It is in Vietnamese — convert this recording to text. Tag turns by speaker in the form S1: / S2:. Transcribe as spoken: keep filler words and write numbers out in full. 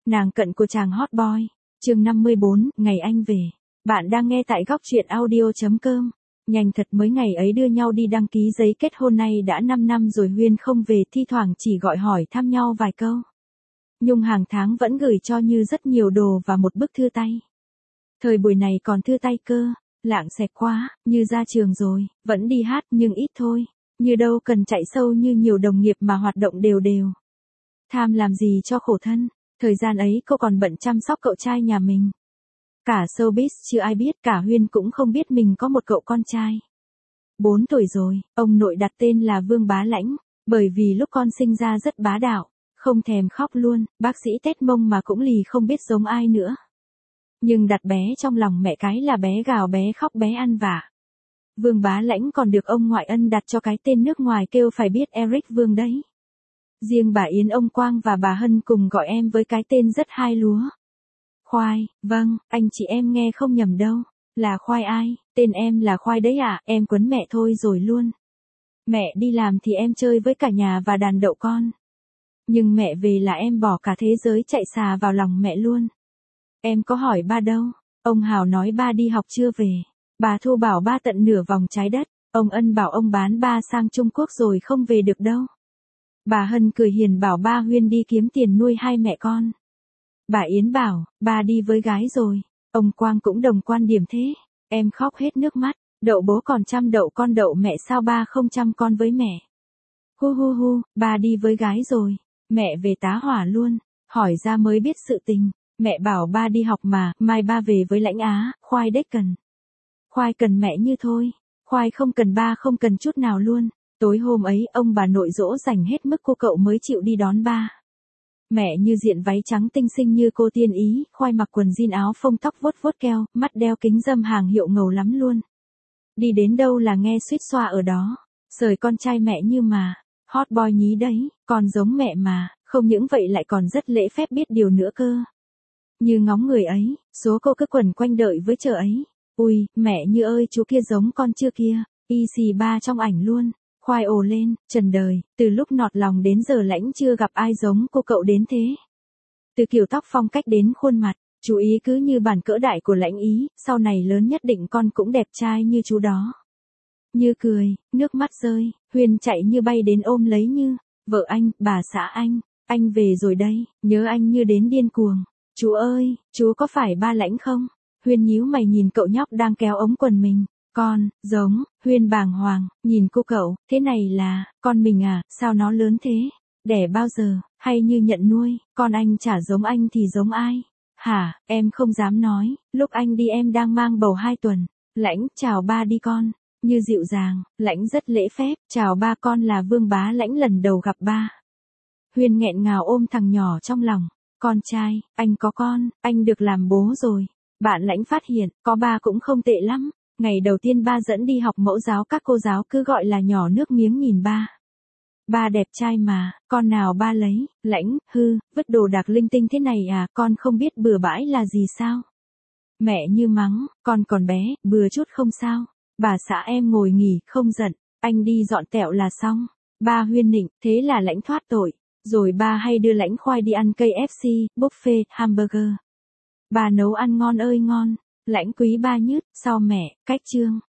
S1: Nàng cận của chàng hot boy. Chương năm mươi bốn, ngày anh về. Bạn đang nghe tại góc truyện audio chấm com. Nhanh thật, mới ngày ấy đưa nhau đi đăng ký giấy kết hôn, nay đã năm năm rồi Huyên không về, thi thoảng chỉ gọi hỏi thăm nhau vài câu. Nhung hàng tháng vẫn gửi cho Như rất nhiều đồ và một bức thư tay. Thời buổi này còn thư tay cơ, lạng xẹt quá. Như ra trường rồi, vẫn đi hát nhưng ít thôi. Như đâu cần chạy sâu như nhiều đồng nghiệp mà hoạt động đều đều. Tham làm gì cho khổ thân, thời gian ấy cô còn bận chăm sóc cậu trai nhà mình. Cả showbiz chưa ai biết, cả Huyên cũng không biết mình có một cậu con trai. Bốn tuổi rồi, ông nội đặt tên là Vương Bá Lãnh, bởi vì lúc con sinh ra rất bá đạo, không thèm khóc luôn, bác sĩ tét mông mà cũng lì không biết giống ai nữa. Nhưng đặt bé trong lòng mẹ cái là bé gào bé khóc bé ăn vạ. Vương Bá Lãnh còn được ông ngoại ân đặt cho cái tên nước ngoài kêu phải biết Eric Vương đấy. Riêng bà Yến ông Quang và bà Hân cùng gọi em với cái tên rất hai lúa. Khoai, vâng, anh chị em nghe không nhầm đâu. Là Khoai ai, tên em là Khoai đấy à, em quấn mẹ thôi rồi luôn. Mẹ đi làm thì em chơi với cả nhà và đàn đậu con. Nhưng mẹ về là em bỏ cả thế giới chạy xà vào lòng mẹ luôn. Em có hỏi ba đâu, ông Hào nói ba đi học chưa về. Bà Thu bảo ba tận nửa vòng trái đất, ông Ân bảo ông bán ba sang Trung Quốc rồi không về được đâu. Bà Hân cười hiền bảo ba Huyên đi kiếm tiền nuôi hai mẹ con. Bà Yến bảo, ba đi với gái rồi. Ông Quang cũng đồng quan điểm thế. Em khóc hết nước mắt, đậu bố còn chăm đậu con đậu mẹ sao ba không chăm con với mẹ. Hu hu hu, ba đi với gái rồi. Mẹ về tá hỏa luôn, hỏi ra mới biết sự tình. Mẹ bảo ba đi học mà, mai ba về với Lãnh Á, Khoai đếch cần. Khoai cần mẹ như thôi, Khoai không cần ba không cần chút nào luôn. Tối hôm ấy ông bà nội dỗ dành hết mức cô cậu mới chịu đi đón ba. Mẹ Như diện váy trắng tinh xinh như cô tiên ý, Khoai mặc quần jean áo phông tóc vuốt vuốt keo, mắt đeo kính râm hàng hiệu ngầu lắm luôn. Đi đến đâu là nghe suýt xoa ở đó. Sời con trai mẹ Như mà, hot boy nhí đấy, còn giống mẹ mà, không những vậy lại còn rất lễ phép biết điều nữa cơ. Như ngóng người ấy, số cô cứ quẩn quanh đợi với chờ ấy. Ui, mẹ Như ơi chú kia giống con chưa kia, y xì ba trong ảnh luôn. Khoai ồ lên, trần đời, từ lúc nọt lòng đến giờ Lãnh chưa gặp ai giống cô cậu đến thế. Từ kiểu tóc phong cách đến khuôn mặt, chú ý cứ như bản cỡ đại của Lãnh ý, sau này lớn nhất định con cũng đẹp trai như chú đó. Như cười, nước mắt rơi, Huyên chạy như bay đến ôm lấy Như, vợ anh, bà xã anh, anh về rồi đây, nhớ anh như đến điên cuồng. Chú ơi, chú có phải ba Lãnh không? Huyên nhíu mày nhìn cậu nhóc đang kéo ống quần mình. Con, giống, Huyên bàng hoàng, nhìn cô cậu, thế này là, con mình à, sao nó lớn thế? Đẻ bao giờ, hay Như nhận nuôi, con anh chả giống anh thì giống ai? Hả, em không dám nói, lúc anh đi em đang mang bầu hai tuần. Lãnh, chào ba đi con. Như dịu dàng, Lãnh rất lễ phép, chào ba, con là Vương Bá Lãnh lần đầu gặp ba. Huyên nghẹn ngào ôm thằng nhỏ trong lòng. Con trai, anh có con, anh được làm bố rồi. Bạn Lãnh phát hiện, có ba cũng không tệ lắm. Ngày đầu tiên ba dẫn đi học mẫu giáo các cô giáo cứ gọi là nhỏ nước miếng nhìn ba. Ba đẹp trai mà, con nào ba lấy, Lãnh, hư, vứt đồ đạc linh tinh thế này à, con không biết bừa bãi là gì sao? Mẹ Như mắng, con còn bé, bừa chút không sao. Bà xã em ngồi nghỉ, không giận, anh đi dọn tẹo là xong. Ba Huyên nịnh, thế là Lãnh thoát tội. Rồi ba hay đưa Lãnh Khoai đi ăn cây ép xê, buffet, hamburger. Bà nấu ăn ngon ơi ngon. Lãnh quý ba nhứt, sau mẹ, cách chương.